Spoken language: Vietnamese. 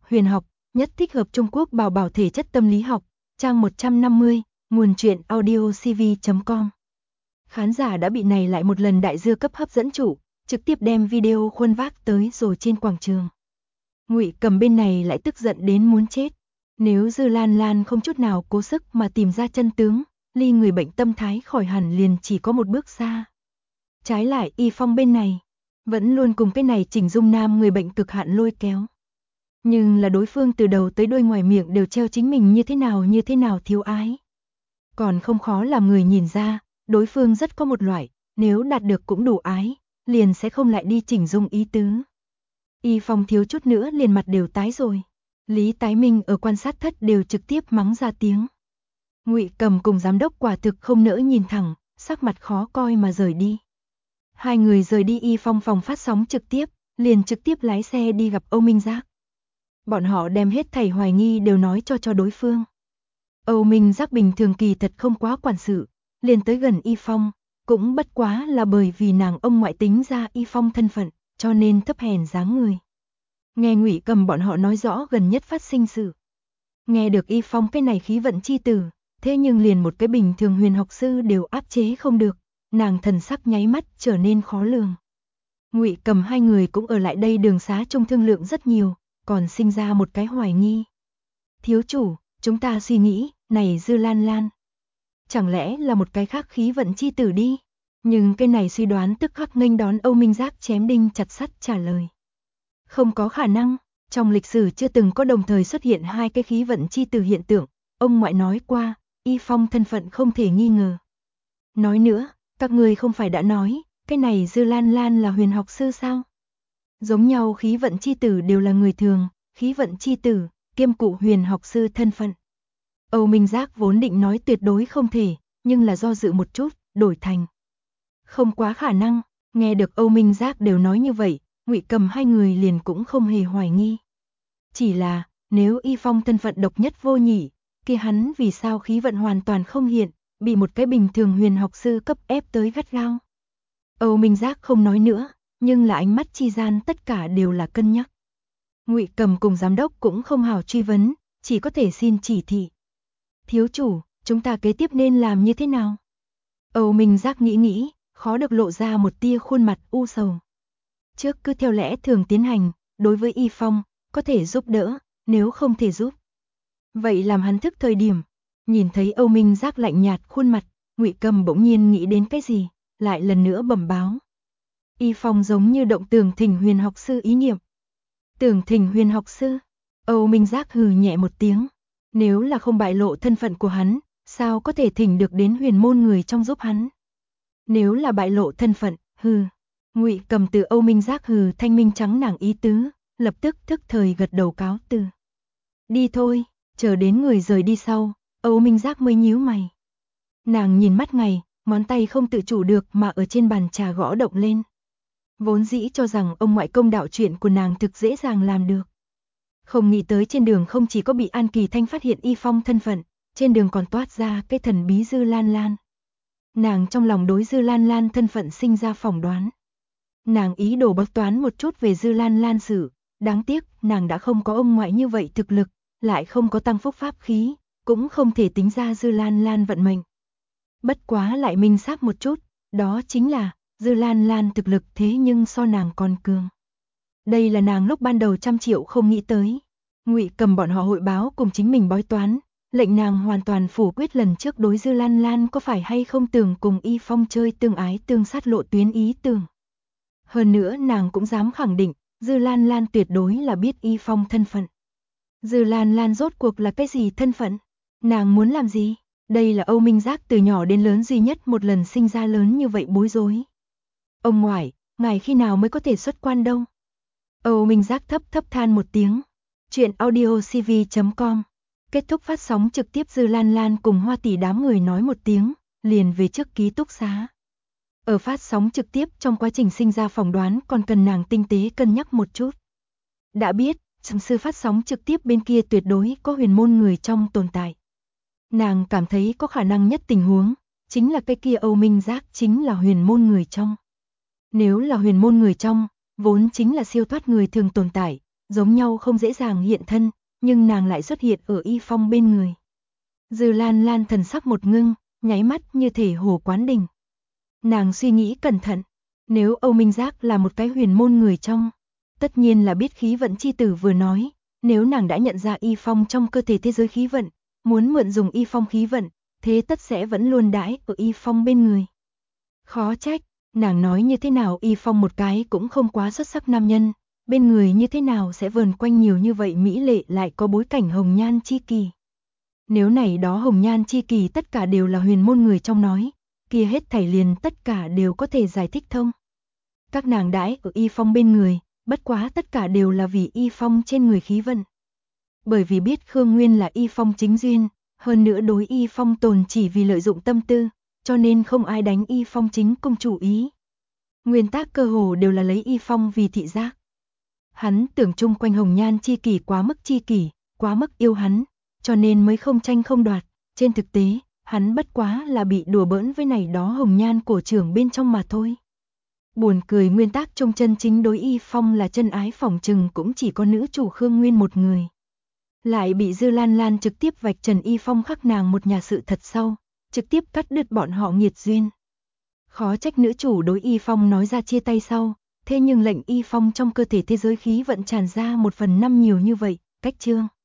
huyền học, nhất thích hợp Trung Quốc bảo bảo thể chất tâm lý học, trang 150, nguồn truyện audiocv.com. Khán giả đã bị này lại một lần đại dưa cấp hấp dẫn chủ, trực tiếp đem video khuôn vác tới rồi trên quảng trường. Ngụy Cầm bên này lại tức giận đến muốn chết. Nếu Dư Lan Lan không chút nào cố sức mà tìm ra chân tướng, ly người bệnh tâm thái khỏi hẳn liền chỉ có một bước xa. Trái lại Y Phong bên này, vẫn luôn cùng cái này chỉnh dung nam người bệnh cực hạn lôi kéo. Nhưng là đối phương từ đầu tới đuôi ngoài miệng đều treo chính mình như thế nào thiếu ái. Còn không khó làm người nhìn ra, đối phương rất có một loại, nếu đạt được cũng đủ ái, liền sẽ không lại đi chỉnh dung ý tứ. Y Phong thiếu chút nữa liền mặt đều tái rồi. Lý Tái Minh ở quan sát thất đều trực tiếp mắng ra tiếng. Ngụy Cầm cùng giám đốc quả thực không nỡ nhìn thẳng, sắc mặt khó coi mà rời đi. Hai người rời đi Y Phong phòng phát sóng trực tiếp, liền trực tiếp lái xe đi gặp Âu Minh Giác. Bọn họ đem hết thảy hoài nghi đều nói cho đối phương. Âu Minh Giác bình thường kỳ thật không quá quản sự, liền tới gần Y Phong, cũng bất quá là bởi vì nàng ông ngoại tính ra Y Phong thân phận, cho nên thấp hèn dáng người. Nghe Ngụy Cầm bọn họ nói rõ gần nhất phát sinh sự. Nghe được Y Phong cái này khí vận chi tử, thế nhưng liền một cái bình thường huyền học sư đều áp chế không được, nàng thần sắc nháy mắt trở nên khó lường. Ngụy Cầm hai người cũng ở lại đây đường xá chung thương lượng rất nhiều, còn sinh ra một cái hoài nghi. Thiếu chủ, chúng ta suy nghĩ, này Dư Lan Lan, chẳng lẽ là một cái khác khí vận chi tử đi? Nhưng cái này suy đoán tức khắc nghênh đón Âu Minh Giác chém đinh chặt sắt trả lời. Không có khả năng, trong lịch sử chưa từng có đồng thời xuất hiện hai cái khí vận chi tử hiện tượng, ông ngoại nói qua, Y Phong thân phận không thể nghi ngờ. Nói nữa, các người không phải đã nói, cái này Dư Lan Lan là huyền học sư sao? Giống nhau khí vận chi tử đều là người thường, khí vận chi tử, kiêm cụ huyền học sư thân phận. Âu Minh Giác vốn định nói tuyệt đối không thể, nhưng là do dự một chút, đổi thành. Không quá khả năng, nghe được Âu Minh Giác đều nói như vậy, Ngụy Cầm hai người liền cũng không hề hoài nghi. Chỉ là, nếu Y Phong thân phận độc nhất vô nhị, kia hắn vì sao khí vận hoàn toàn không hiện, bị một cái bình thường huyền học sư cấp ép tới gắt gao. Âu Minh Giác không nói nữa, nhưng là ánh mắt chi gian tất cả đều là cân nhắc. Ngụy Cầm cùng giám đốc cũng không hào truy vấn, chỉ có thể xin chỉ thị. Thiếu chủ, chúng ta kế tiếp nên làm như thế nào? Âu Minh Giác nghĩ, khó được lộ ra một tia khuôn mặt u sầu. Trước cứ theo lẽ thường tiến hành, đối với Y Phong, có thể giúp đỡ, nếu không thể giúp. Vậy làm hắn thức thời điểm, nhìn thấy Âu Minh Giác lạnh nhạt khuôn mặt, Ngụy Cầm bỗng nhiên nghĩ đến cái gì, lại lần nữa bẩm báo. Y Phong giống như động Tưởng Thỉnh huyền học sư ý niệm. Tưởng Thỉnh huyền học sư? Âu Minh Giác hừ nhẹ một tiếng. Nếu là không bại lộ thân phận của hắn, sao có thể thỉnh được đến huyền môn người trong giúp hắn? Nếu là bại lộ thân phận, hừ. Ngụy Cầm từ Âu Minh Giác hừ thanh minh trắng nàng ý tứ, lập tức thức thời gật đầu cáo từ. Đi thôi, chờ đến người rời đi sau, Âu Minh Giác mới nhíu mày. Nàng nhìn mắt ngày, ngón tay không tự chủ được mà ở trên bàn trà gõ động lên. Vốn dĩ cho rằng ông ngoại công đạo chuyện của nàng thực dễ dàng làm được. Không nghĩ tới trên đường không chỉ có bị An Kỳ Thanh phát hiện Y Phong thân phận, trên đường còn toát ra cái thần bí Dư Lan Lan. Nàng trong lòng đối Dư Lan Lan thân phận sinh ra phỏng đoán. Nàng ý đồ bóc toán một chút về Dư Lan Lan sự, đáng tiếc nàng đã không có ông ngoại như vậy thực lực, lại không có tăng phúc pháp khí, cũng không thể tính ra Dư Lan Lan vận mệnh. Bất quá lại minh xác một chút, đó chính là Dư Lan Lan thực lực thế nhưng so nàng còn cường. Đây là nàng lúc ban đầu 100 triệu không nghĩ tới. Ngụy Cầm bọn họ hội báo cùng chính mình bói toán, lệnh nàng hoàn toàn phủ quyết lần trước đối Dư Lan Lan có phải hay không tưởng cùng Y Phong chơi tương ái tương sát lộ tuyến ý tưởng. Hơn nữa nàng cũng dám khẳng định, Dư Lan Lan tuyệt đối là biết Y Phong thân phận. Dư Lan Lan rốt cuộc là cái gì thân phận? Nàng muốn làm gì? Đây là Âu Minh Giác từ nhỏ đến lớn duy nhất một lần sinh ra lớn như vậy bối rối. Ông ngoại, ngài khi nào mới có thể xuất quan đâu? Âu Minh Giác thấp than một tiếng. Chuyện audiocv.com. Kết thúc phát sóng trực tiếp Dư Lan Lan cùng Hoa Tỷ đám người nói một tiếng, liền về trước ký túc xá. Ở phát sóng trực tiếp trong quá trình sinh ra phỏng đoán còn cần nàng tinh tế cân nhắc một chút. Đã biết, trong sư phát sóng trực tiếp bên kia tuyệt đối có huyền môn người trong tồn tại. Nàng cảm thấy có khả năng nhất tình huống, chính là cái kia Âu Minh Giác chính là huyền môn người trong. Nếu là huyền môn người trong, vốn chính là siêu thoát người thường tồn tại, giống nhau không dễ dàng hiện thân, nhưng nàng lại xuất hiện ở Y Phong bên người. Dư Lan Lan thần sắc một ngưng, nháy mắt như thể hồ quán đỉnh. Nàng suy nghĩ cẩn thận, nếu Âu Minh Giác là một cái huyền môn người trong, tất nhiên là biết khí vận chi tử vừa nói, nếu nàng đã nhận ra Y Phong trong cơ thể thế giới khí vận, muốn mượn dùng Y Phong khí vận, thế tất sẽ vẫn luôn đãi ở Y Phong bên người. Khó trách, nàng nói như thế nào Y Phong một cái cũng không quá xuất sắc nam nhân, bên người như thế nào sẽ vờn quanh nhiều như vậy mỹ lệ lại có bối cảnh hồng nhan chi kỳ. Nếu này đó hồng nhan chi kỳ tất cả đều là huyền môn người trong nói, kia hết thảy liền tất cả đều có thể giải thích thông. Các nàng đãi ở Y Phong bên người, bất quá tất cả đều là vì Y Phong trên người khí vận. Bởi vì biết Khương Nguyên là Y Phong chính duyên, hơn nữa đối Y Phong tồn chỉ vì lợi dụng tâm tư, cho nên không ai đánh Y Phong chính công chủ ý. Nguyên tắc cơ hồ đều là lấy Y Phong vì thị giác. Hắn tưởng chung quanh hồng nhan chi kỷ quá mức yêu hắn, cho nên mới không tranh không đoạt. Trên thực tế, hắn bất quá là bị đùa bỡn với này đó hồng nhan cổ trưởng bên trong mà thôi. Buồn cười nguyên tắc trong chân chính đối Y Phong là chân ái phỏng chừng cũng chỉ có nữ chủ Khương Nguyên một người. Lại bị Dư Lan Lan trực tiếp vạch trần Y Phong khắc nàng một nhà sự thật sau, trực tiếp cắt đứt bọn họ nghiệt duyên. Khó trách nữ chủ đối Y Phong nói ra chia tay sau, thế nhưng lệnh Y Phong trong cơ thể thế giới khí vận tràn ra 1/5 nhiều như vậy, cách chương.